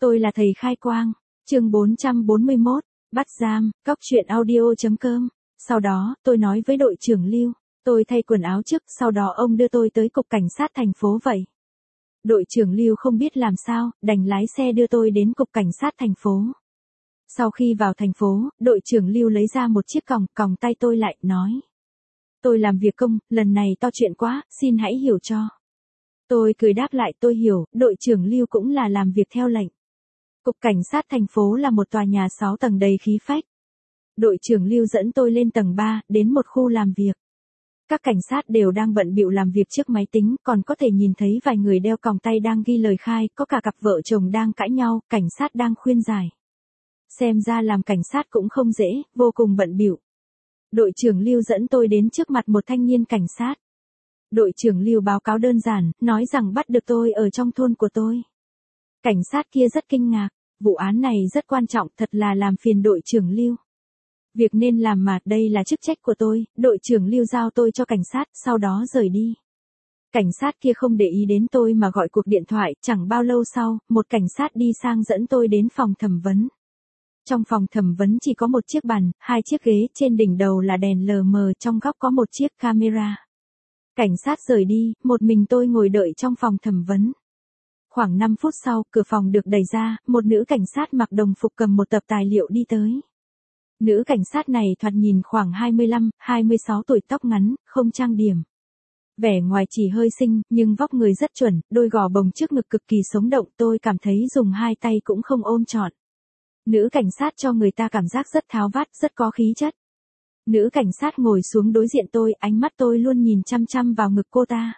Tôi là thầy khai quang. Chương 441, bắt giam, cóc truyện audio.com. Sau đó, tôi nói với đội trưởng Lưu, tôi thay quần áo trước, sau đó ông đưa tôi tới cục cảnh sát thành phố vậy. Đội trưởng Lưu không biết làm sao, đành lái xe đưa tôi đến cục cảnh sát thành phố. Sau khi vào thành phố, đội trưởng Lưu lấy ra một chiếc còng tay tôi lại, nói. Tôi làm việc công, lần này to chuyện quá, xin hãy hiểu cho. Tôi cười đáp lại tôi hiểu, đội trưởng Lưu cũng là làm việc theo lệnh. Cục cảnh sát thành phố là một tòa nhà 6 tầng đầy khí phách. Đội trưởng Lưu dẫn tôi lên tầng 3, đến một khu làm việc. Các cảnh sát đều đang bận bịu làm việc trước máy tính, còn có thể nhìn thấy vài người đeo còng tay đang ghi lời khai, có cả cặp vợ chồng đang cãi nhau, cảnh sát đang khuyên giải. Xem ra làm cảnh sát cũng không dễ, vô cùng bận bịu. Đội trưởng Lưu dẫn tôi đến trước mặt một thanh niên cảnh sát. Đội trưởng Lưu báo cáo đơn giản, nói rằng bắt được tôi ở trong thôn của tôi. Cảnh sát kia rất kinh ngạc, vụ án này rất quan trọng, thật là làm phiền đội trưởng Lưu. Việc nên làm mà, đây là chức trách của tôi, đội trưởng Lưu giao tôi cho cảnh sát, sau đó rời đi. Cảnh sát kia không để ý đến tôi mà gọi cuộc điện thoại, chẳng bao lâu sau, một cảnh sát đi sang dẫn tôi đến phòng thẩm vấn. Trong phòng thẩm vấn chỉ có một chiếc bàn, 2 chiếc ghế, trên đỉnh đầu là đèn lờ mờ, trong góc có một chiếc camera. Cảnh sát rời đi, một mình tôi ngồi đợi trong phòng thẩm vấn. Khoảng 5 phút sau, cửa phòng được đẩy ra, một nữ cảnh sát mặc đồng phục cầm một tập tài liệu đi tới. Nữ cảnh sát này thoạt nhìn khoảng 25, 26 tuổi, tóc ngắn, không trang điểm. Vẻ ngoài chỉ hơi xinh, nhưng vóc người rất chuẩn, đôi gò bồng trước ngực cực kỳ sống động, tôi cảm thấy dùng 2 tay cũng không ôm trọn. Nữ cảnh sát cho người ta cảm giác rất tháo vát, rất có khí chất. Nữ cảnh sát ngồi xuống đối diện tôi, ánh mắt tôi luôn nhìn chăm chăm vào ngực cô ta.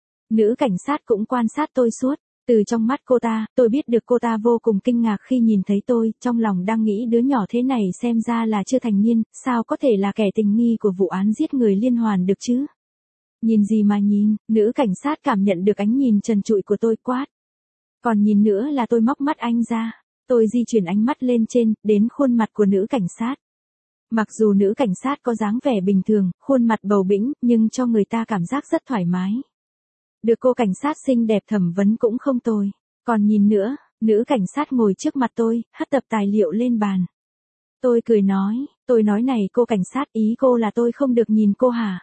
Nữ cảnh sát cũng quan sát tôi suốt. Từ trong mắt cô ta, tôi biết được cô ta vô cùng kinh ngạc khi nhìn thấy tôi, trong lòng đang nghĩ đứa nhỏ thế này xem ra là chưa thành niên, sao có thể là kẻ tình nghi của vụ án giết người liên hoàn được chứ? Nhìn gì mà nhìn, nữ cảnh sát cảm nhận được ánh nhìn trần trụi của tôi, quát. Còn nhìn nữa là tôi móc mắt anh ra, tôi di chuyển ánh mắt lên trên, đến khuôn mặt của nữ cảnh sát. Mặc dù nữ cảnh sát có dáng vẻ bình thường, khuôn mặt bầu bĩnh, nhưng cho người ta cảm giác rất thoải mái. Được cô cảnh sát xinh đẹp thẩm vấn cũng không tồi. Còn nhìn nữa, nữ cảnh sát ngồi trước mặt tôi, hất tập tài liệu lên bàn. Tôi cười nói, tôi nói này cô cảnh sát, ý cô là tôi không được nhìn cô hả?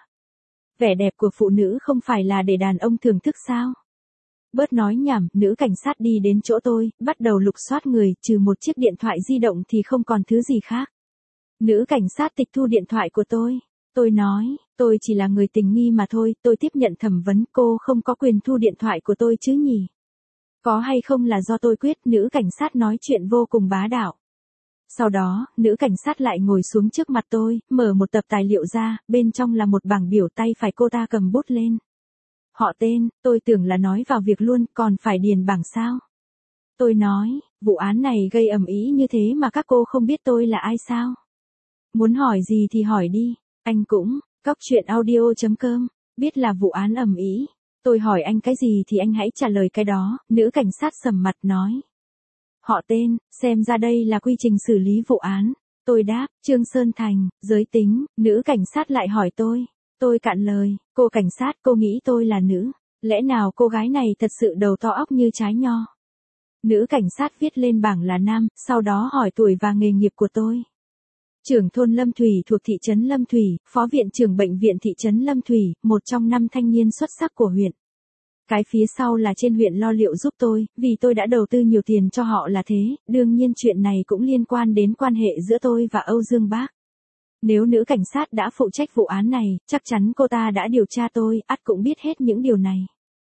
Vẻ đẹp của phụ nữ không phải là để đàn ông thưởng thức sao? Bớt nói nhảm, nữ cảnh sát đi đến chỗ tôi, bắt đầu lục soát người, trừ một chiếc điện thoại di động thì không còn thứ gì khác. Nữ cảnh sát tịch thu điện thoại của tôi. Tôi nói, tôi chỉ là người tình nghi mà thôi, tôi tiếp nhận thẩm vấn, cô không có quyền thu điện thoại của tôi chứ nhỉ? Có hay không là do tôi quyết, nữ cảnh sát nói chuyện vô cùng bá đạo. Sau đó, nữ cảnh sát lại ngồi xuống trước mặt tôi, mở một tập tài liệu ra, bên trong là một bảng biểu, tay phải cô ta cầm bút lên. Họ tên, tôi tưởng là nói vào việc luôn, còn phải điền bảng sao? Tôi nói, vụ án này gây ầm ĩ như thế mà các cô không biết tôi là ai sao? Muốn hỏi gì thì hỏi đi. Anh cũng, cóc truyện audio.com, biết là vụ án ầm ĩ. Tôi hỏi anh cái gì thì anh hãy trả lời cái đó, nữ cảnh sát sầm mặt nói. Họ tên, xem ra đây là quy trình xử lý vụ án. Tôi đáp, Trương Sơn Thành, giới tính, nữ cảnh sát lại hỏi tôi. Tôi cạn lời, cô cảnh sát, cô nghĩ tôi là nữ. Lẽ nào cô gái này thật sự đầu to óc như trái nho? Nữ cảnh sát viết lên bảng là nam, sau đó hỏi tuổi và nghề nghiệp của tôi. Trưởng thôn Lâm Thủy thuộc thị trấn Lâm Thủy, phó viện trưởng bệnh viện thị trấn Lâm Thủy, một trong 5 thanh niên xuất sắc của huyện. Cái phía sau là trên huyện lo liệu giúp tôi, vì tôi đã đầu tư nhiều tiền cho họ là thế, đương nhiên chuyện này cũng liên quan đến quan hệ giữa tôi và Âu Dương Bác. Nếu nữ cảnh sát đã phụ trách vụ án này, chắc chắn cô ta đã điều tra tôi, ắt cũng biết hết những điều này.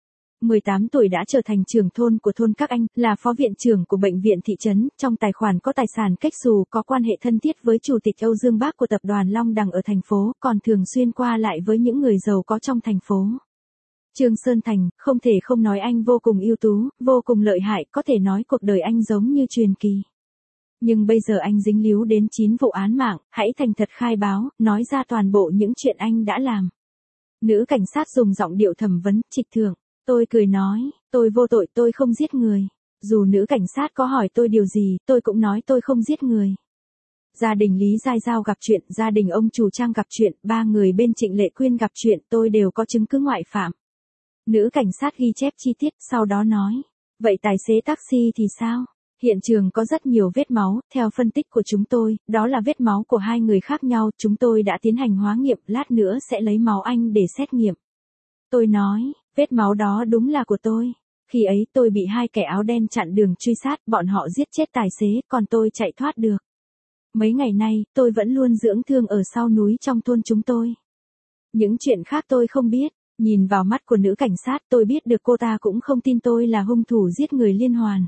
18 tuổi đã trở thành trưởng thôn của thôn các anh, là phó viện trưởng của bệnh viện thị trấn, trong tài khoản có tài sản cách xù, có quan hệ thân thiết với chủ tịch Âu Dương Bác của tập đoàn Long Đằng ở thành phố, còn thường xuyên qua lại với những người giàu có trong thành phố. Trương Sơn Thành, không thể không nói anh vô cùng ưu tú, vô cùng lợi hại, có thể nói cuộc đời anh giống như truyền kỳ. Nhưng bây giờ anh dính líu đến 9 vụ án mạng, hãy thành thật khai báo, nói ra toàn bộ những chuyện anh đã làm. Nữ cảnh sát dùng giọng điệu thẩm vấn, trịch thượng. Tôi cười nói, tôi vô tội, tôi không giết người. Dù nữ cảnh sát có hỏi tôi điều gì, tôi cũng nói tôi không giết người. Gia đình Lý Giai Giao gặp chuyện, gia đình ông chủ Trang gặp chuyện, 3 người bên Trịnh Lệ Quyên gặp chuyện, tôi đều có chứng cứ ngoại phạm. Nữ cảnh sát ghi chép chi tiết, sau đó nói, vậy tài xế taxi thì sao? Hiện trường có rất nhiều vết máu, theo phân tích của chúng tôi, đó là vết máu của hai người khác nhau, chúng tôi đã tiến hành hóa nghiệm, lát nữa sẽ lấy máu anh để xét nghiệm. Tôi nói, vết máu đó đúng là của tôi. Khi ấy tôi bị hai kẻ áo đen chặn đường truy sát, bọn họ giết chết tài xế, còn tôi chạy thoát được. Mấy ngày nay, tôi vẫn luôn dưỡng thương ở sau núi trong thôn chúng tôi. Những chuyện khác tôi không biết, nhìn vào mắt của nữ cảnh sát tôi biết được cô ta cũng không tin tôi là hung thủ giết người liên hoàn.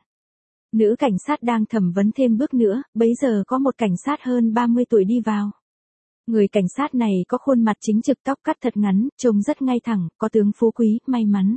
Nữ cảnh sát đang thẩm vấn thêm bước nữa, bấy giờ có một cảnh sát hơn 30 tuổi đi vào. Người cảnh sát này có khuôn mặt chính trực, tóc cắt thật ngắn, trông rất ngay thẳng, có tướng phú quý, may mắn.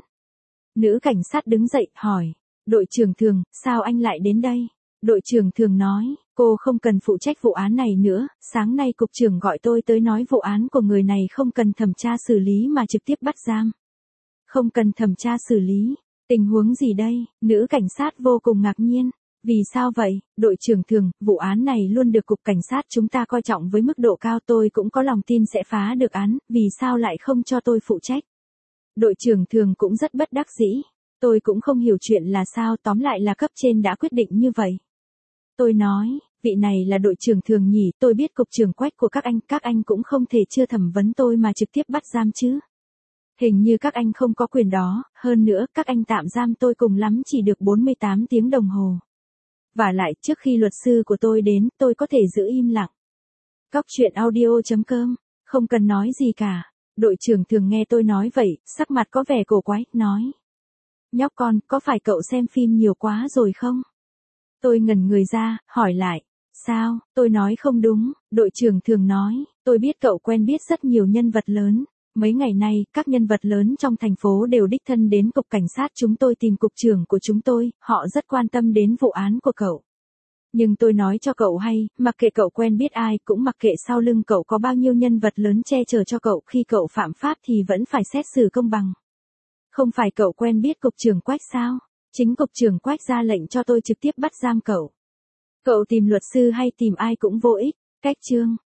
Nữ cảnh sát đứng dậy, hỏi, đội trưởng Thường, sao anh lại đến đây? Đội trưởng Thường nói, cô không cần phụ trách vụ án này nữa, sáng nay cục trưởng gọi tôi tới nói vụ án của người này không cần thẩm tra xử lý mà trực tiếp bắt giam. Không cần thẩm tra xử lý, tình huống gì đây? Nữ cảnh sát vô cùng ngạc nhiên. Vì sao vậy, đội trưởng Thường, vụ án này luôn được cục cảnh sát chúng ta coi trọng với mức độ cao, tôi cũng có lòng tin sẽ phá được án, vì sao lại không cho tôi phụ trách? Đội trưởng Thường cũng rất bất đắc dĩ, tôi cũng không hiểu chuyện là sao, tóm lại là cấp trên đã quyết định như vậy. Tôi nói, vị này là đội trưởng Thường nhỉ, tôi biết cục trưởng Quách của các anh cũng không thể chưa thẩm vấn tôi mà trực tiếp bắt giam chứ. Hình như các anh không có quyền đó, hơn nữa các anh tạm giam tôi cùng lắm chỉ được 48 tiếng đồng hồ. Và lại trước khi luật sư của tôi đến, tôi có thể giữ im lặng. Cóc truyện audio.com, không cần nói gì cả. Đội trưởng Thường nghe tôi nói vậy, sắc mặt có vẻ cổ quái, nói. Nhóc con, có phải cậu xem phim nhiều quá rồi không? Tôi ngẩn người ra, hỏi lại. Sao, tôi nói không đúng, đội trưởng Thường nói, tôi biết cậu quen biết rất nhiều nhân vật lớn. Mấy ngày nay, các nhân vật lớn trong thành phố đều đích thân đến cục cảnh sát chúng tôi tìm cục trưởng của chúng tôi, họ rất quan tâm đến vụ án của cậu. Nhưng tôi nói cho cậu hay, mặc kệ cậu quen biết ai, cũng mặc kệ sau lưng cậu có bao nhiêu nhân vật lớn che chở cho cậu, khi cậu phạm pháp thì vẫn phải xét xử công bằng. Không phải cậu quen biết cục trưởng Quách sao? Chính cục trưởng Quách ra lệnh cho tôi trực tiếp bắt giam cậu. Cậu tìm luật sư hay tìm ai cũng vô ích. Cách chương